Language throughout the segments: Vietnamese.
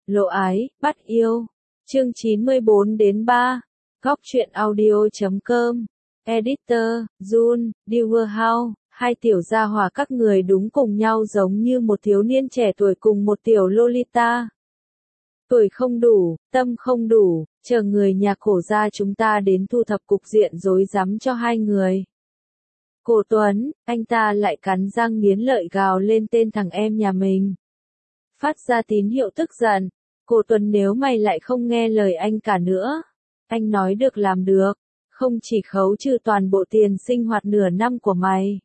Lộ ái, bắt yêu. Chương 94-3. Góc truyện audio.com. Editor, Jun, Dewar. Hai tiểu gia hỏa các người đúng cùng nhau giống như một thiếu niên trẻ tuổi cùng một tiểu Lolita. Tuổi không đủ, tâm không đủ, chờ người nhà Cổ gia chúng ta đến thu thập cục diện rối rắm cho hai người. Cổ Tuấn, anh ta lại cắn răng nghiến lợi gào lên tên thằng em nhà mình. Phát ra tín hiệu tức giận. Cổ Tuấn, nếu mày lại không nghe lời anh cả nữa, anh nói được làm được, không chỉ khấu trừ toàn bộ tiền sinh hoạt nửa năm của mày,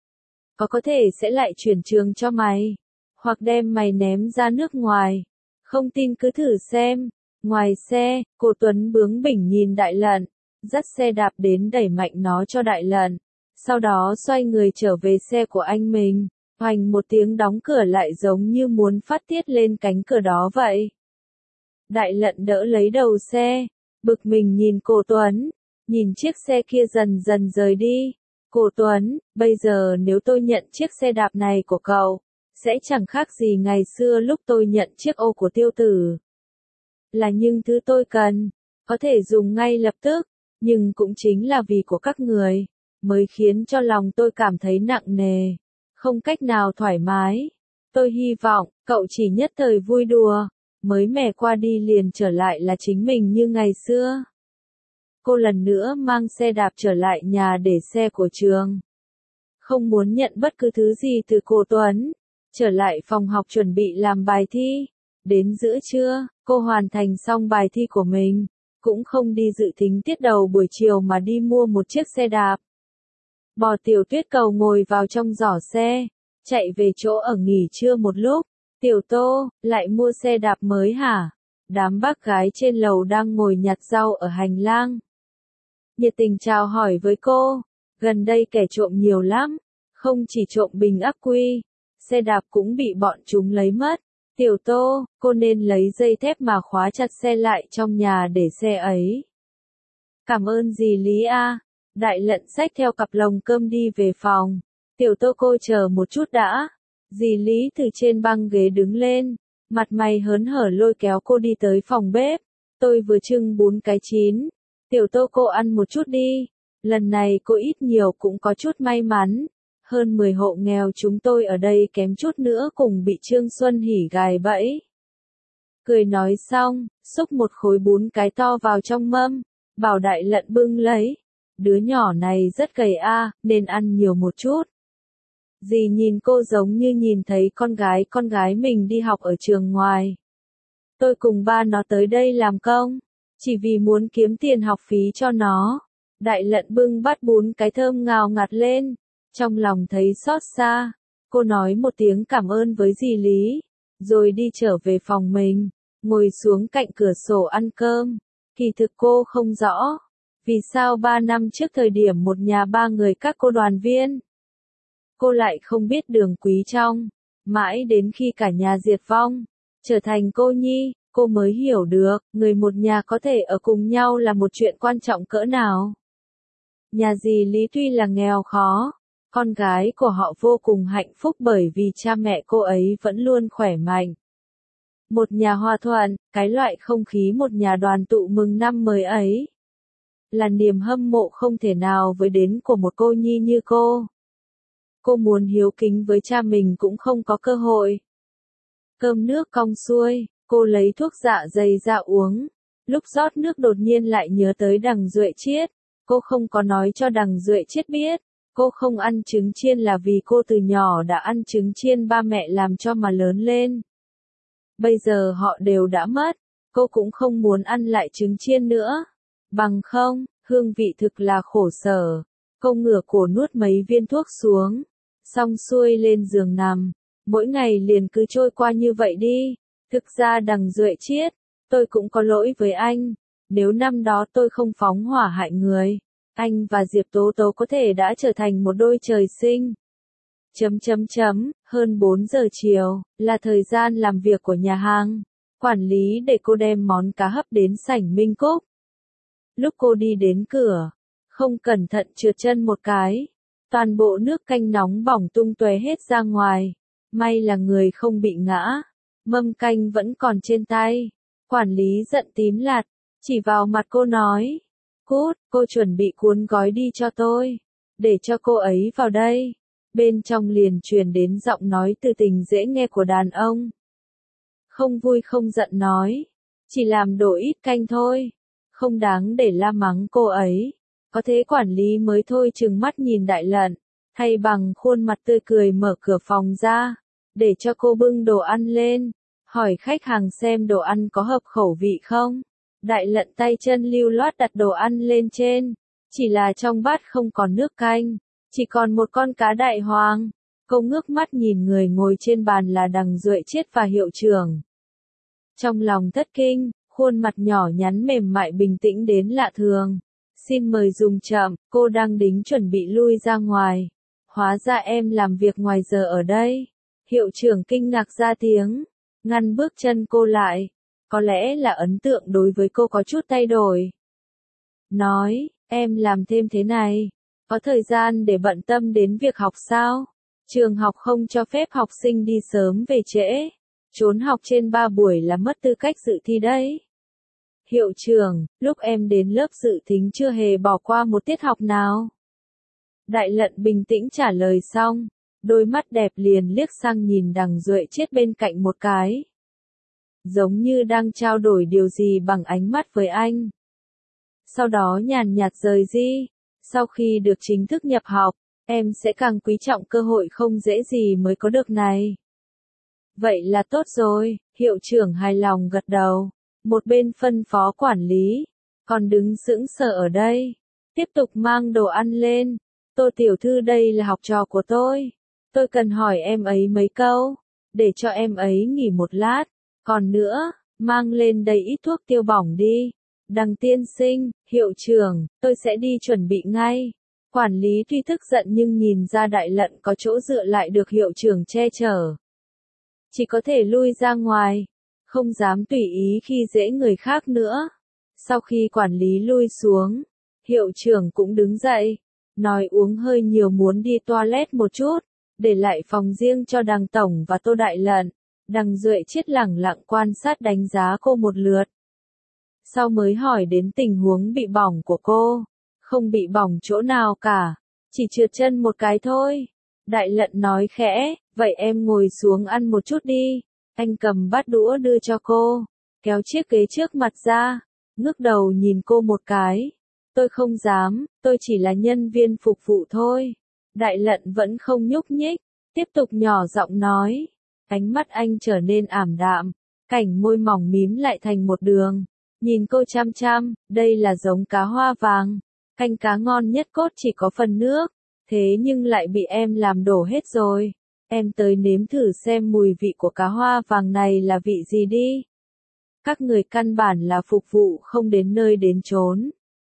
có thể sẽ lại chuyển trường cho mày, hoặc đem mày ném ra nước ngoài. Không tin cứ thử xem. Ngoài xe, Cổ Tuấn bướng bỉnh nhìn Đại Lận, dắt xe đạp đến đẩy mạnh nó cho Đại Lận, sau đó xoay người trở về xe của anh mình, hoành một tiếng đóng cửa lại giống như muốn phát tiết lên cánh cửa đó vậy. Đại Lận đỡ lấy đầu xe, bực mình nhìn Cổ Tuấn, nhìn chiếc xe kia dần dần rời đi. Cổ Tuấn, bây giờ nếu tôi nhận chiếc xe đạp này của cậu, sẽ chẳng khác gì ngày xưa lúc tôi nhận chiếc ô của Tiêu Tử. Là những thứ tôi cần, có thể dùng ngay lập tức, nhưng cũng chính là vì của các người, mới khiến cho lòng tôi cảm thấy nặng nề, không cách nào thoải mái. Tôi hy vọng, cậu chỉ nhất thời vui đùa, mới mẻ qua đi liền trở lại là chính mình như ngày xưa. Cô lần nữa mang xe đạp trở lại nhà để xe của trường. Không muốn nhận bất cứ thứ gì từ Cổ Tuấn, trở lại phòng học chuẩn bị làm bài thi. Đến giữa trưa, cô hoàn thành xong bài thi của mình, cũng không đi dự tính tiết đầu buổi chiều mà đi mua một chiếc xe đạp. Bò Tiểu Tuyết Cầu ngồi vào trong giỏ xe, chạy về chỗ ở nghỉ trưa một lúc. Tiểu Tô, lại mua xe đạp mới hả? Đám bác gái trên lầu đang ngồi nhặt rau ở hành lang. Nhiệt tình chào hỏi với cô. Gần đây kẻ trộm nhiều lắm, không chỉ trộm bình ắc quy, xe đạp cũng bị bọn chúng lấy mất. Tiểu Tô, cô nên lấy dây thép mà khóa chặt xe lại trong nhà để xe ấy. Cảm ơn dì Lý a. Đại Lận xách theo cặp lồng cơm đi về phòng. Tiểu Tô, cô chờ một chút đã. Dì Lý từ trên băng ghế đứng lên, mặt mày hớn hở lôi kéo cô đi tới phòng bếp. Tôi vừa trưng bún cái chín. Tiểu Tô, cô ăn một chút đi. Lần này cô ít nhiều cũng có chút may mắn. Hơn 10 hộ nghèo chúng tôi ở đây kém chút nữa cùng bị Trương Xuân Hỉ gài bẫy. Cười nói xong, xúc một khối bún cái to vào trong mâm, bảo Đại Lận bưng lấy. Đứa nhỏ này rất gầy a, nên ăn nhiều một chút. Dì nhìn cô giống như nhìn thấy con gái mình đi học ở trường ngoài. Tôi cùng ba nó tới đây làm công, chỉ vì muốn kiếm tiền học phí cho nó. Đại Lận bưng bát bún cái thơm ngào ngạt lên, trong lòng thấy xót xa. Cô nói một tiếng cảm ơn với dì Lý, rồi đi trở về phòng mình, ngồi xuống cạnh cửa sổ ăn cơm. Kỳ thực cô không rõ, vì sao 3 năm trước thời điểm một nhà 3 người các cô đoàn viên, cô lại không biết đường quý trong. Mãi đến khi cả nhà diệt vong, trở thành cô nhi, cô mới hiểu được, người một nhà có thể ở cùng nhau là một chuyện quan trọng cỡ nào. Nhà dì Lý tuy là nghèo khó, con gái của họ vô cùng hạnh phúc bởi vì cha mẹ cô ấy vẫn luôn khỏe mạnh. Một nhà hòa thuận, cái loại không khí một nhà đoàn tụ mừng năm mới ấy, là niềm hâm mộ không thể nào với đến của một cô nhi như cô. Cô muốn hiếu kính với cha mình cũng không có cơ hội. Cơm nước cong xuôi, cô lấy thuốc dạ dày ra uống. Lúc rót nước đột nhiên lại nhớ tới Đằng Duệ Chiết. Cô không có nói cho Đằng Duệ Chiết biết. Cô không ăn trứng chiên là vì cô từ nhỏ đã ăn trứng chiên ba mẹ làm cho mà lớn lên. Bây giờ họ đều đã mất, cô cũng không muốn ăn lại trứng chiên nữa. Bằng không, hương vị thực là khổ sở. Cô ngửa cổ nuốt mấy viên thuốc xuống, xong xuôi lên giường nằm. Mỗi ngày liền cứ trôi qua như vậy đi. Thực ra Đằng Duệ Chiết, tôi cũng có lỗi với anh. Nếu năm đó tôi không phóng hỏa hại người, anh và Diệp Tố Tố có thể đã trở thành một đôi trời sinh. Hơn 4 giờ chiều, là thời gian làm việc của nhà hàng. Quản lý để cô đem món cá hấp đến sảnh Minh Cúc. Lúc cô đi đến cửa, không cẩn thận trượt chân một cái. Toàn bộ nước canh nóng bỏng tung tóe hết ra ngoài. May là người không bị ngã. Mâm canh vẫn còn trên tay. Quản lý giận tím lạt, chỉ vào mặt cô nói. Cút, cô chuẩn bị cuốn gói đi cho tôi. Để cho cô ấy vào đây. Bên trong liền truyền đến giọng nói từ tình dễ nghe của đàn ông. Không vui không giận nói. Chỉ làm đổ ít canh thôi. Không đáng để la mắng cô ấy. Có thế quản lý mới thôi chừng mắt nhìn Đại Lận. Thay bằng khuôn mặt tươi cười mở cửa phòng ra. Để cho cô bưng đồ ăn lên. Hỏi khách hàng xem đồ ăn có hợp khẩu vị không. Đại Lận tay chân lưu loát đặt đồ ăn lên trên. Chỉ là trong bát không còn nước canh. Chỉ còn một con cá đại hoàng. Cô ngước mắt nhìn người ngồi trên bàn là Đằng Duệ Chiết và hiệu trưởng. Trong lòng thất kinh, khuôn mặt nhỏ nhắn mềm mại bình tĩnh đến lạ thường. Xin mời dùng chậm, cô đang đính chuẩn bị lui ra ngoài. Hóa ra em làm việc ngoài giờ ở đây. Hiệu trưởng kinh ngạc ra tiếng, ngăn bước chân cô lại. Có lẽ là ấn tượng đối với cô có chút thay đổi. Nói, em làm thêm thế này. Có thời gian để bận tâm đến việc học sao? Trường học không cho phép học sinh đi sớm về trễ. Trốn học trên 3 buổi là mất tư cách dự thi đấy. Hiệu trưởng, lúc em đến lớp dự thính chưa hề bỏ qua một tiết học nào. Đại Lận bình tĩnh trả lời xong, đôi mắt đẹp liền liếc sang nhìn Đằng Duệ Chiết bên cạnh một cái. Giống như đang trao đổi điều gì bằng ánh mắt với anh. Sau đó nhàn nhạt rời đi. Sau khi được chính thức nhập học, em sẽ càng quý trọng cơ hội không dễ gì mới có được này. Vậy là tốt rồi, hiệu trưởng hài lòng gật đầu. Một bên phân phó quản lý, còn đứng sững sờ ở đây. Tiếp tục mang đồ ăn lên. Tô tiểu thư đây là học trò của tôi. Tôi cần hỏi em ấy mấy câu, để cho em ấy nghỉ một lát. Còn nữa, mang lên đầy ít thuốc tiêu bỏng đi. Đằng tiên sinh, hiệu trưởng, tôi sẽ đi chuẩn bị ngay. Quản lý tuy tức giận nhưng nhìn ra Đại Lận có chỗ dựa lại được hiệu trưởng che chở. Chỉ có thể lui ra ngoài, không dám tùy ý khi dễ người khác nữa. Sau khi quản lý lui xuống, hiệu trưởng cũng đứng dậy, nói uống hơi nhiều muốn đi toilet một chút, để lại phòng riêng cho Đằng tổng và Tô Đại Lận. Đằng Duệ Chiết lẳng lặng quan sát đánh giá cô một lượt. Sau mới hỏi đến tình huống bị bỏng của cô. Không bị bỏng chỗ nào cả, chỉ trượt chân một cái thôi. Đại Lận nói khẽ, vậy em ngồi xuống ăn một chút đi. Anh cầm bát đũa đưa cho cô, kéo chiếc ghế trước mặt ra, ngước đầu nhìn cô một cái. Tôi không dám, tôi chỉ là nhân viên phục vụ thôi. Đại Lận vẫn không nhúc nhích, tiếp tục nhỏ giọng nói. Ánh mắt anh trở nên ảm đạm, cảnh môi mỏng mím lại thành một đường. Nhìn cô chăm chăm, đây là giống cá hoa vàng. Canh cá ngon nhất cốt chỉ có phần nước, thế nhưng lại bị em làm đổ hết rồi. Em tới nếm thử xem mùi vị của cá hoa vàng này là vị gì đi. Các người căn bản là phục vụ không đến nơi đến chốn.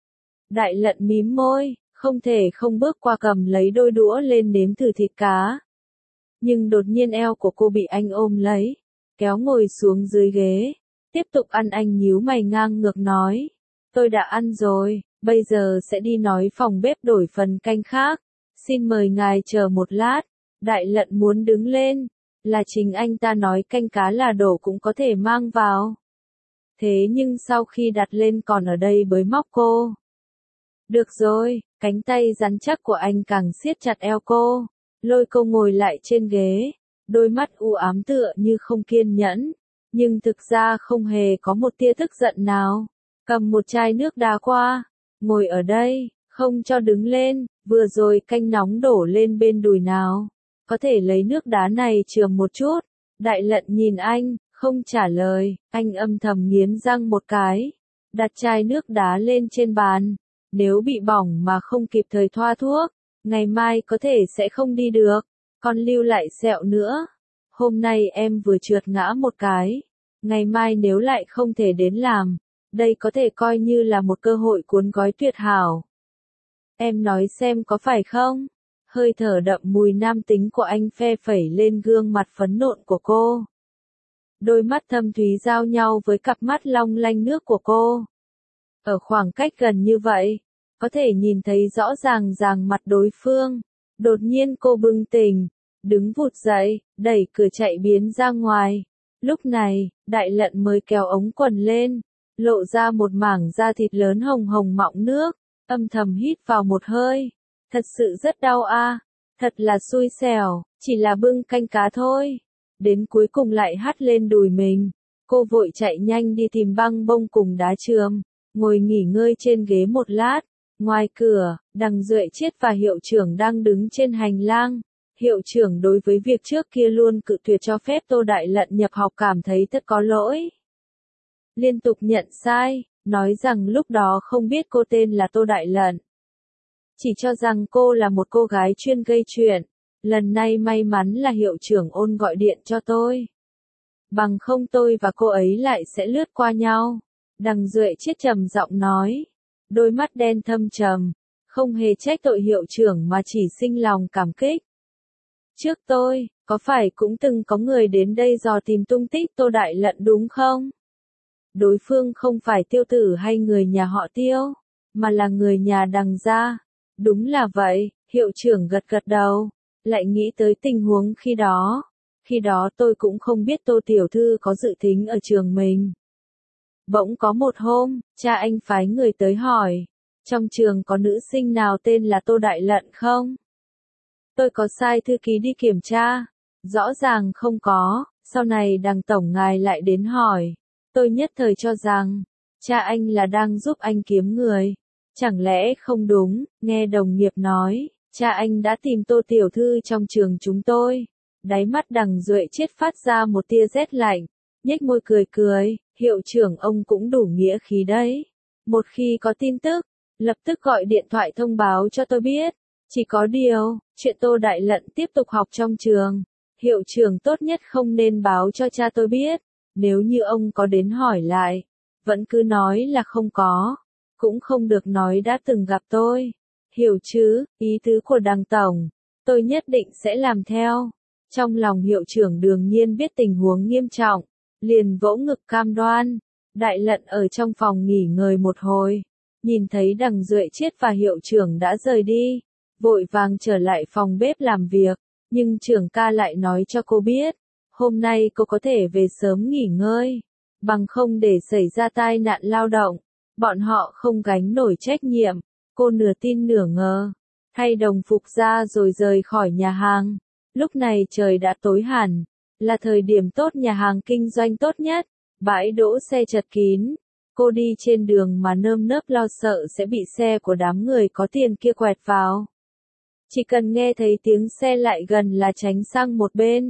Đại Lận mím môi, không thể không bước qua cầm lấy đôi đũa lên nếm thử thịt cá. Nhưng đột nhiên eo của cô bị anh ôm lấy, kéo ngồi xuống dưới ghế. Tiếp tục ăn. Anh nhíu mày ngang ngược nói. Tôi đã ăn rồi, bây giờ sẽ đi nói phòng bếp đổi phần canh khác. Xin mời ngài chờ một lát. Đại Lận muốn đứng lên, là chính anh ta nói canh cá là đổ cũng có thể mang vào. Thế nhưng sau khi đặt lên còn ở đây bới móc cô. Được rồi, cánh tay rắn chắc của anh càng siết chặt eo cô, lôi cô ngồi lại trên ghế, đôi mắt u ám tựa như không kiên nhẫn, nhưng thực ra không hề có một tia tức giận nào. Cầm một chai nước đá qua, ngồi ở đây, không cho đứng lên, vừa rồi canh nóng đổ lên bên đùi nào. Có thể lấy nước đá này chườm một chút. Đại Lận nhìn anh, không trả lời, anh âm thầm nghiến răng một cái, đặt chai nước đá lên trên bàn. Nếu bị bỏng mà không kịp thời thoa thuốc, ngày mai có thể sẽ không đi được, còn lưu lại sẹo nữa. Hôm nay em vừa trượt ngã một cái, ngày mai nếu lại không thể đến làm, đây có thể coi như là một cơ hội cuốn gói tuyệt hảo. Em nói xem có phải không? Hơi thở đậm mùi nam tính của anh phe phẩy lên gương mặt phấn nộn của cô. Đôi mắt thâm thúy giao nhau với cặp mắt long lanh nước của cô. Ở khoảng cách gần như vậy, có thể nhìn thấy rõ ràng mặt đối phương. Đột nhiên cô bừng tỉnh, đứng vụt dậy, đẩy cửa chạy biến ra ngoài. Lúc này, Đại Lận mới kéo ống quần lên, lộ ra một mảng da thịt lớn hồng hồng mọng nước, âm thầm hít vào một hơi. Thật sự rất đau a, thật là xui xẻo, chỉ là bưng canh cá thôi. Đến cuối cùng lại hắt lên đùi mình. Cô vội chạy nhanh đi tìm băng bông cùng đá chườm, ngồi nghỉ ngơi trên ghế một lát. Ngoài cửa, Đằng Duệ Chiết và hiệu trưởng đang đứng trên hành lang. Hiệu trưởng đối với việc trước kia luôn cự tuyệt cho phép Tô Đại Lận nhập học cảm thấy thật có lỗi. Liên tục nhận sai, nói rằng lúc đó không biết cô tên là Tô Đại Lận. Chỉ cho rằng cô là một cô gái chuyên gây chuyện. Lần này may mắn là hiệu trưởng Ôn gọi điện cho tôi. Bằng không tôi và cô ấy lại sẽ lướt qua nhau. Đằng Duệ Chiết trầm giọng nói. Đôi mắt đen thâm trầm, không hề trách tội hiệu trưởng mà chỉ sinh lòng cảm kích. Trước tôi, có phải cũng từng có người đến đây dò tìm tung tích Tô Đại Lận đúng không? Đối phương không phải Tiêu Tử hay người nhà họ Tiêu, mà là người nhà Đằng gia. Đúng là vậy, hiệu trưởng gật gật đầu, lại nghĩ tới tình huống khi đó. Khi đó tôi cũng không biết Tô Tiểu Thư có dự tính ở trường mình. Bỗng có một hôm, cha anh phái người tới hỏi, trong trường có nữ sinh nào tên là Tô Đại Lận không? Tôi có sai thư ký đi kiểm tra, rõ ràng không có, sau này Đằng tổng ngài lại đến hỏi. Tôi nhất thời cho rằng, cha anh là đang giúp anh kiếm người. Chẳng lẽ không đúng, nghe đồng nghiệp nói, cha anh đã tìm Tô Tiểu Thư trong trường chúng tôi. Đáy mắt Đằng Duệ Chiết phát ra một tia rét lạnh, nhếch môi cười cười, hiệu trưởng ông cũng đủ nghĩa khí đấy. Một khi có tin tức, lập tức gọi điện thoại thông báo cho tôi biết. Chỉ có điều, chuyện Tô Đại Lận tiếp tục học trong trường, hiệu trưởng tốt nhất không nên báo cho cha tôi biết. Nếu như ông có đến hỏi lại, vẫn cứ nói là không có, cũng không được nói đã từng gặp tôi. Hiểu chứ, ý tứ của Đằng tổng, tôi nhất định sẽ làm theo. Trong lòng hiệu trưởng đương nhiên biết tình huống nghiêm trọng, liền vỗ ngực cam đoan. Đại Lận ở trong phòng nghỉ ngơi một hồi, nhìn thấy Đằng Duệ Chiết và hiệu trưởng đã rời đi, vội vàng trở lại phòng bếp làm việc, nhưng trưởng ca lại nói cho cô biết, hôm nay cô có thể về sớm nghỉ ngơi, bằng không để xảy ra tai nạn lao động, bọn họ không gánh nổi trách nhiệm. Cô nửa tin nửa ngờ, thay đồng phục ra rồi rời khỏi nhà hàng. Lúc này trời đã tối hẳn, là thời điểm tốt nhà hàng kinh doanh tốt nhất, bãi đỗ xe chật kín. Cô đi trên đường mà nơm nớp lo sợ sẽ bị xe của đám người có tiền kia quẹt vào. Chỉ cần nghe thấy tiếng xe lại gần là tránh sang một bên.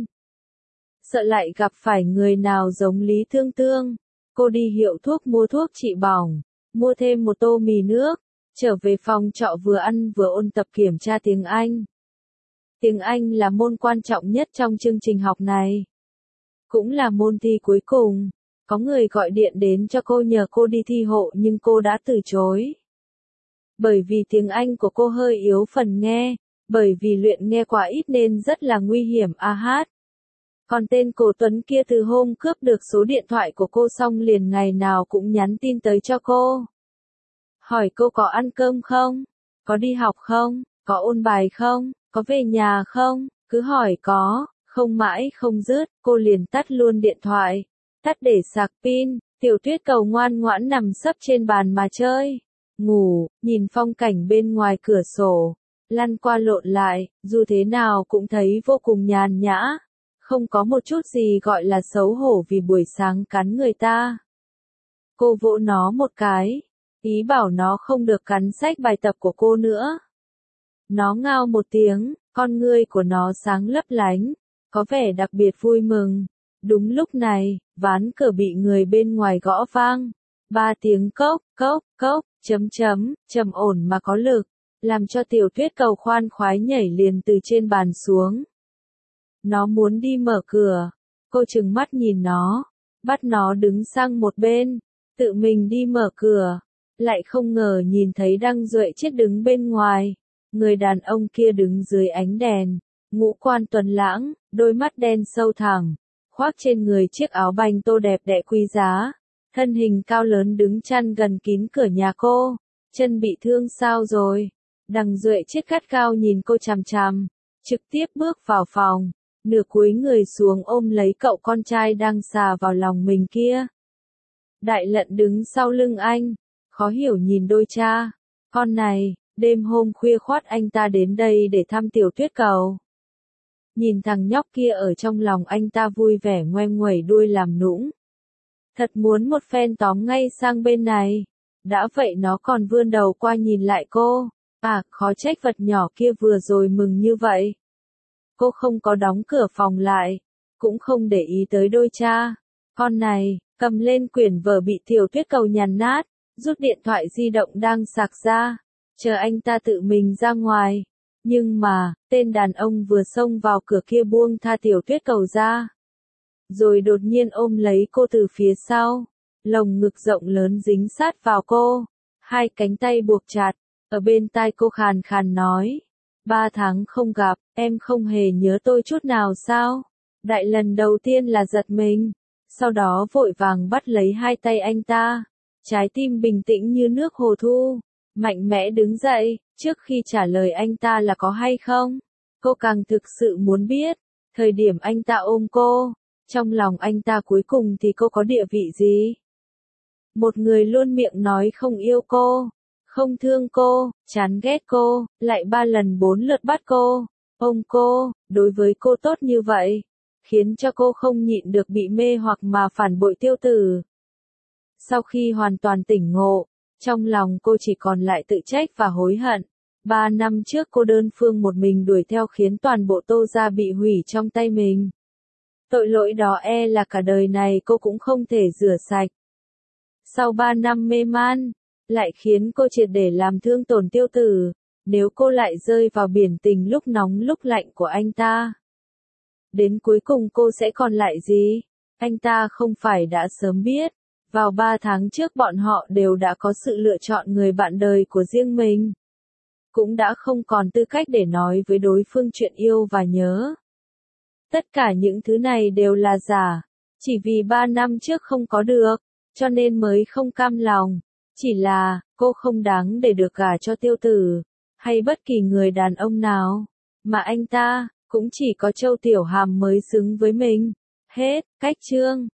Sợ lại gặp phải người nào giống Lý Thương Tương. Cô đi hiệu thuốc mua thuốc trị bỏng, mua thêm một tô mì nước, trở về phòng trọ vừa ăn vừa ôn tập kiểm tra tiếng Anh. Tiếng Anh là môn quan trọng nhất trong chương trình học này. Cũng là môn thi cuối cùng. Có người gọi điện đến cho cô nhờ cô đi thi hộ nhưng cô đã từ chối. Bởi vì tiếng Anh của cô hơi yếu phần nghe, bởi vì luyện nghe quá ít nên rất là nguy hiểm hát. Còn tên Cổ Tuấn kia từ hôm cướp được số điện thoại của cô xong liền ngày nào cũng nhắn tin tới cho cô. Hỏi cô có ăn cơm không? Có đi học không? Có ôn bài không? Có về nhà không? Cứ hỏi có, không mãi không dứt, cô liền tắt luôn điện thoại. Tắt để sạc pin, Tiểu Tuyết Cầu ngoan ngoãn nằm sấp trên bàn mà chơi. Ngủ, nhìn phong cảnh bên ngoài cửa sổ. Lăn qua lộn lại, dù thế nào cũng thấy vô cùng nhàn nhã. Không có một chút gì gọi là xấu hổ vì buổi sáng cắn người ta. Cô vỗ nó một cái, ý bảo nó không được cắn sách bài tập của cô nữa. Nó ngao một tiếng, con ngươi của nó sáng lấp lánh, có vẻ đặc biệt vui mừng. Đúng lúc này, ván cửa bị người bên ngoài gõ vang. 3 tiếng cốc, cốc, cốc, trầm ổn mà có lực, làm cho Tiểu Tuyết Cầu khoan khoái nhảy liền từ trên bàn xuống. Nó muốn đi mở cửa, cô trừng mắt nhìn nó, bắt nó đứng sang một bên, tự mình đi mở cửa, lại không ngờ nhìn thấy Đăng Duệ Chiết đứng bên ngoài. Người đàn ông kia đứng dưới ánh đèn, ngũ quan tuấn lãng, đôi mắt đen sâu thẳm, khoác trên người chiếc áo banh tô đẹp đẽ quý giá, thân hình cao lớn đứng chắn gần kín cửa nhà cô. Chân bị thương sao rồi? Đằng Duệ Chiết gắt gao nhìn cô chằm chằm, trực tiếp bước vào phòng, nửa cúi người xuống ôm lấy cậu con trai đang xà vào lòng mình kia. Đại Lận đứng sau lưng anh, khó hiểu nhìn đôi cha con này, đêm hôm khuya khoắt anh ta đến đây để thăm Tiểu Tuyết Cầu. Nhìn thằng nhóc kia ở trong lòng anh ta vui vẻ ngoe nguẩy đuôi làm nũng. Thật muốn một phen tóm ngay sang bên này. Đã vậy nó còn vươn đầu qua nhìn lại cô. À, khó trách vật nhỏ kia vừa rồi mừng như vậy. Cô không có đóng cửa phòng lại, cũng không để ý tới đôi cha con này, cầm lên quyển vở bị Tiểu Tuyết Cầu nhàn nát, rút điện thoại di động đang sạc ra, chờ anh ta tự mình ra ngoài. Nhưng mà, tên đàn ông vừa xông vào cửa kia buông tha Tiểu Tuyết Cầu ra. Rồi đột nhiên ôm lấy cô từ phía sau, lồng ngực rộng lớn dính sát vào cô, hai cánh tay buộc chặt, ở bên tai cô khàn khàn nói. 3 tháng không gặp, em không hề nhớ tôi chút nào sao? Đại lần đầu tiên là giật mình, sau đó vội vàng bắt lấy hai tay anh ta, trái tim bình tĩnh như nước hồ thu, mạnh mẽ đứng dậy, trước khi trả lời anh ta là có hay không. Cô càng thực sự muốn biết, thời điểm anh ta ôm cô, trong lòng anh ta cuối cùng thì cô có địa vị gì? Một người luôn miệng nói không yêu cô, không thương cô, chán ghét cô, lại 3 lần 4 lượt bắt cô, ôm cô, đối với cô tốt như vậy, khiến cho cô không nhịn được bị mê hoặc mà phản bội Tiêu Tử. Sau khi hoàn toàn tỉnh ngộ, trong lòng cô chỉ còn lại tự trách và hối hận. 3 năm trước cô đơn phương một mình đuổi theo khiến toàn bộ Tô gia bị hủy trong tay mình. Tội lỗi đó e là cả đời này cô cũng không thể rửa sạch. Sau 3 năm mê man, lại khiến cô triệt để làm thương tổn Tiêu Tử, nếu cô lại rơi vào biển tình lúc nóng lúc lạnh của anh ta. Đến cuối cùng cô sẽ còn lại gì? Anh ta không phải đã sớm biết, vào 3 tháng trước bọn họ đều đã có sự lựa chọn người bạn đời của riêng mình. Cũng đã không còn tư cách để nói với đối phương chuyện yêu và nhớ. Tất cả những thứ này đều là giả, chỉ vì 3 năm trước không có được, cho nên mới không cam lòng. Chỉ là, cô không đáng để được gả cho Tiêu Tử, hay bất kỳ người đàn ông nào, mà anh ta, cũng chỉ có Châu Tiểu Hàm mới xứng với mình. Hết, cách chương.